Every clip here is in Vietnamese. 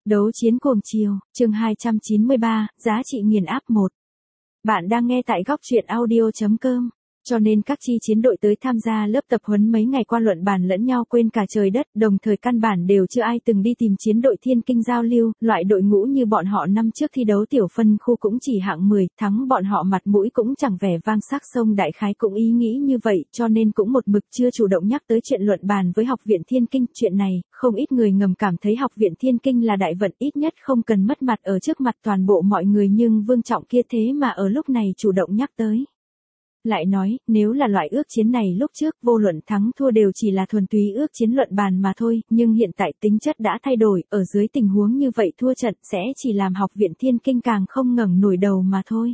Đấu chiến cuồng chiều, chương 293, giá trị nghiền áp 1. Bạn đang nghe tại góc truyện audio.com. Cho nên các chi chiến đội tới tham gia lớp tập huấn mấy ngày qua luận bàn lẫn nhau quên cả trời đất, đồng thời căn bản đều chưa ai từng đi tìm chiến đội Thiên Kinh giao lưu, loại đội ngũ như bọn họ năm trước thi đấu tiểu phân khu cũng chỉ hạng 10, thắng bọn họ mặt mũi cũng chẳng vẻ vang sắc sông, đại khái cũng ý nghĩ như vậy, cho nên cũng một mực chưa chủ động nhắc tới chuyện luận bàn với học viện Thiên Kinh. Chuyện này, không ít người ngầm cảm thấy học viện Thiên Kinh là đại vận, ít nhất không cần mất mặt ở trước mặt toàn bộ mọi người, nhưng Vương Trọng kia thế mà ở lúc này chủ động nhắc tới. Lại nói, nếu là loại ước chiến này lúc trước vô luận thắng thua đều chỉ là thuần túy ước chiến luận bàn mà thôi, nhưng hiện tại tính chất đã thay đổi, ở dưới tình huống như vậy thua trận sẽ chỉ làm học viện Thiên Kinh càng không ngẩng nổi đầu mà thôi.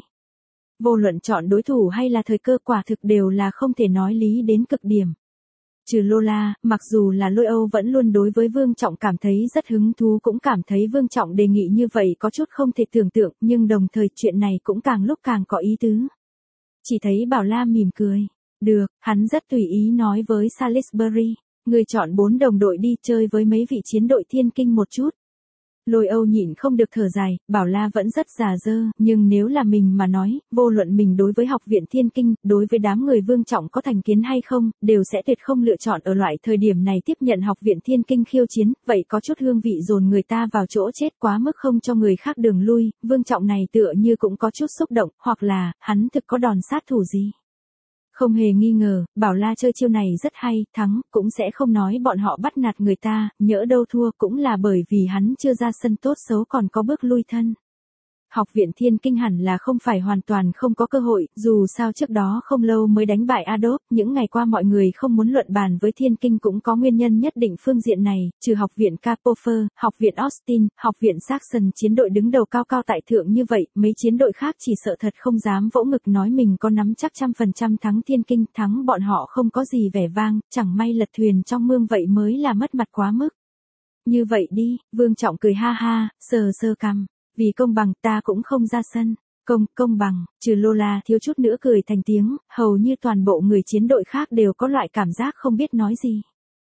Vô luận chọn đối thủ hay là thời cơ, quả thực đều là không thể nói lý đến cực điểm. Trừ Lola, mặc dù là Lôi Âu vẫn luôn đối với Vương Trọng cảm thấy rất hứng thú, cũng cảm thấy Vương Trọng đề nghị như vậy có chút không thể tưởng tượng, nhưng đồng thời chuyện này cũng càng lúc càng có ý tứ. Chỉ thấy Bảo La mỉm cười. Được, hắn rất tùy ý nói với Salisbury. Người chọn 4 đồng đội đi chơi với mấy vị chiến đội Thiên Kinh một chút. Lôi Âu nhịn không được thở dài, Bảo La vẫn rất già dơ, nhưng nếu là mình mà nói, vô luận mình đối với học viện Thiên Kinh, đối với đám người Vương Trọng có thành kiến hay không, đều sẽ tuyệt không lựa chọn ở loại thời điểm này tiếp nhận học viện Thiên Kinh khiêu chiến, vậy có chút hương vị dồn người ta vào chỗ chết, quá mức không cho người khác đường lui. Vương Trọng này tựa như cũng có chút xúc động, hoặc là, hắn thực có đòn sát thủ gì. Không hề nghi ngờ, Bảo La chơi chiêu này rất hay, thắng, cũng sẽ không nói bọn họ bắt nạt người ta, nhỡ đâu thua cũng là bởi vì hắn chưa ra sân tốt xấu còn có bước lui thân. Học viện Thiên Kinh hẳn là không phải hoàn toàn không có cơ hội, dù sao trước đó không lâu mới đánh bại Adolf, những ngày qua mọi người không muốn luận bàn với Thiên Kinh cũng có nguyên nhân nhất định phương diện này, trừ học viện Kapoffer, học viện Austin, học viện Saxon chiến đội đứng đầu cao cao tại thượng như vậy, mấy chiến đội khác chỉ sợ thật không dám vỗ ngực nói mình có nắm chắc 100% thắng Thiên Kinh, thắng bọn họ không có gì vẻ vang, chẳng may lật thuyền trong mương vậy mới là mất mặt quá mức. Như vậy đi, Vương Trọng cười ha ha, sờ sờ cằm. Vì công bằng ta cũng không ra sân. Công bằng, trừ Lola thiếu chút nữa cười thành tiếng, hầu như toàn bộ người chiến đội khác đều có loại cảm giác không biết nói gì.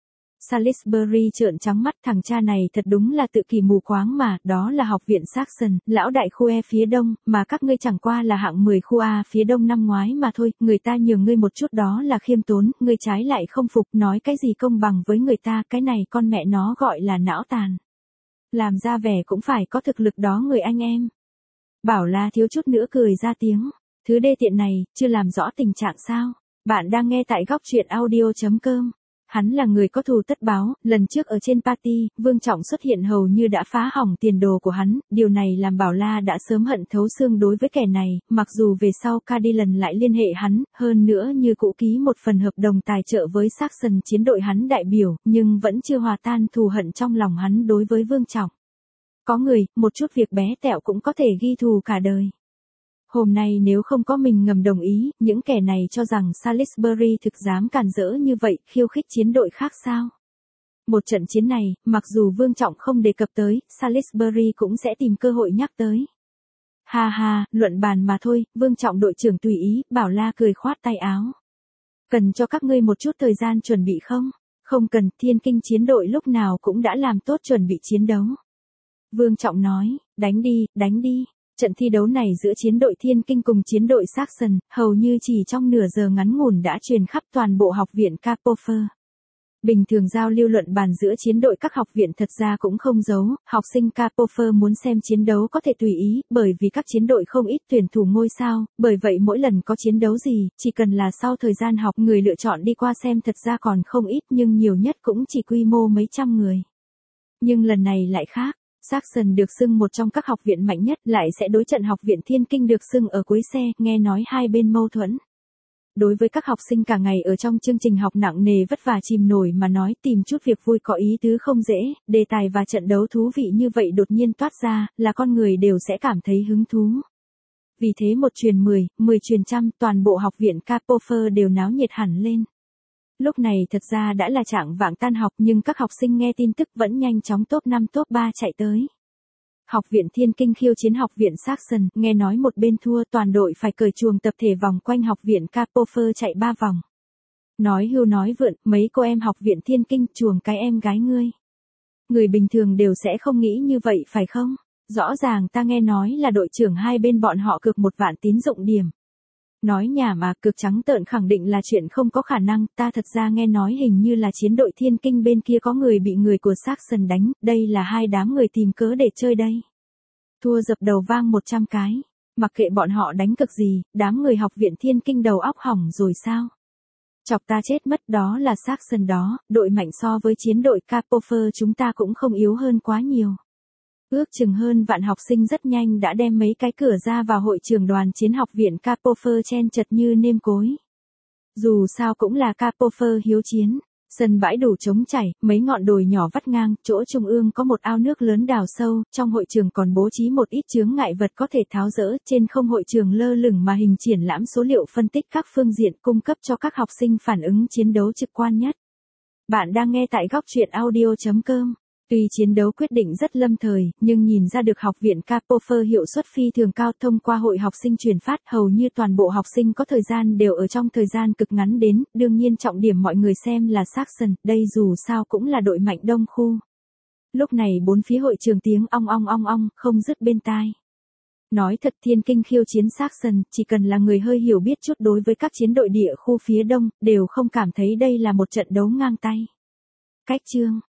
Salisbury trợn trắng mắt, thằng cha này thật đúng là tự kỳ mù quáng mà, đó là học viện Saxon, lão đại khu E phía đông, mà các ngươi chẳng qua là hạng 10 khu A phía đông năm ngoái mà thôi, người ta nhường ngươi một chút đó là khiêm tốn, ngươi trái lại không phục, nói cái gì công bằng với người ta, cái này con mẹ nó gọi là não tàn. Làm ra vẻ cũng phải có thực lực đó người anh em. Bảo La thiếu chút nữa cười ra tiếng. Thứ đê tiện này, chưa làm rõ tình trạng sao. Bạn đang nghe tại góc truyện audio.com. Hắn là người có thù tất báo, lần trước ở trên party, Vương Trọng xuất hiện hầu như đã phá hỏng tiền đồ của hắn, điều này làm Bảo La đã sớm hận thấu xương đối với kẻ này, mặc dù về sau Cadillac lại liên hệ hắn, hơn nữa như cũ ký một phần hợp đồng tài trợ với Saxon chiến đội hắn đại biểu, nhưng vẫn chưa hòa tan thù hận trong lòng hắn đối với Vương Trọng. Có người, một chút việc bé tẹo cũng có thể ghi thù cả đời. Hôm nay nếu không có mình ngầm đồng ý, những kẻ này cho rằng Salisbury thực dám cản rỡ như vậy, khiêu khích chiến đội khác sao? Một trận chiến này, mặc dù Vương Trọng không đề cập tới, Salisbury cũng sẽ tìm cơ hội nhắc tới. Ha ha, luận bàn mà thôi, Vương Trọng đội trưởng tùy ý, Bảo La cười khoát tay áo. Cần cho các ngươi một chút thời gian chuẩn bị không? Không cần, Thiên Kinh chiến đội lúc nào cũng đã làm tốt chuẩn bị chiến đấu. Vương Trọng nói, đánh đi, đánh đi. Trận thi đấu này giữa chiến đội Thiên Kinh cùng chiến đội Saxon, hầu như chỉ trong nửa giờ ngắn ngủn đã truyền khắp toàn bộ học viện Kapoffer. Bình thường giao lưu luận bàn giữa chiến đội các học viện thật ra cũng không giấu, học sinh Kapoffer muốn xem chiến đấu có thể tùy ý, bởi vì các chiến đội không ít tuyển thủ ngôi sao, bởi vậy mỗi lần có chiến đấu gì, chỉ cần là sau thời gian học người lựa chọn đi qua xem thật ra còn không ít, nhưng nhiều nhất cũng chỉ quy mô mấy trăm người. Nhưng lần này lại khác. Saxon được xưng một trong các học viện mạnh nhất, lại sẽ đối trận học viện Thiên Kinh được xưng ở cuối xe, nghe nói hai bên mâu thuẫn. Đối với các học sinh cả ngày ở trong chương trình học nặng nề vất vả chìm nổi mà nói tìm chút việc vui có ý tứ không dễ, đề tài và trận đấu thú vị như vậy đột nhiên toát ra, là con người đều sẽ cảm thấy hứng thú. Vì thế một truyền 10, 10 truyền trăm, toàn bộ học viện Kapoffer đều náo nhiệt hẳn lên. Lúc này thật ra đã là trạng vạng tan học nhưng các học sinh nghe tin tức vẫn nhanh chóng top 5 top 3 chạy tới. Học viện Thiên Kinh khiêu chiến học viện Saxon, nghe nói một bên thua toàn đội phải cởi chuồng tập thể vòng quanh học viện Kapoffer chạy 3 vòng. Nói hưu nói vượn, mấy cô em học viện Thiên Kinh chuồng cái em gái ngươi. Người bình thường đều sẽ không nghĩ như vậy phải không? Rõ ràng ta nghe nói là đội trưởng hai bên bọn họ cược 1 vạn tín dụng điểm. Nói nhảm mà, cược trắng trợn khẳng định là chuyện không có khả năng, ta thật ra nghe nói hình như là chiến đội Thiên Kinh bên kia có người bị người của Saxon đánh, đây là hai đám người tìm cớ để chơi đây. Thua dập đầu vang 100 cái, mặc kệ bọn họ đánh cực gì, đám người học viện Thiên Kinh đầu óc hỏng rồi sao? Chọc ta chết mất, đó là Saxon đó, đội mạnh so với chiến đội Capofer chúng ta cũng không yếu hơn quá nhiều. Ước chừng hơn vạn học sinh rất nhanh đã đem mấy cái cửa ra vào hội trường đoàn chiến học viện Capofer chen chật như nêm cối. Dù sao cũng là Capofer hiếu chiến, sân bãi đủ trống chảy, mấy ngọn đồi nhỏ vắt ngang, chỗ trung ương có một ao nước lớn đào sâu, trong hội trường còn bố trí một ít chướng ngại vật có thể tháo dỡ, trên không hội trường lơ lửng mà hình triển lãm số liệu phân tích các phương diện cung cấp cho các học sinh phản ứng chiến đấu trực quan nhất. Bạn đang nghe tại góc truyện audio.com. Tuy chiến đấu quyết định rất lâm thời, nhưng nhìn ra được học viện Capofer hiệu suất phi thường cao thông qua hội học sinh truyền phát, hầu như toàn bộ học sinh có thời gian đều ở trong thời gian cực ngắn đến, đương nhiên trọng điểm mọi người xem là Saxon, đây dù sao cũng là đội mạnh đông khu. Lúc này bốn phía hội trường tiếng ong ong ong ong, không dứt bên tai. Nói thật, Thiên Kinh khiêu chiến Saxon, chỉ cần là người hơi hiểu biết chút đối với các chiến đội địa khu phía đông, đều không cảm thấy đây là một trận đấu ngang tay. Cách chương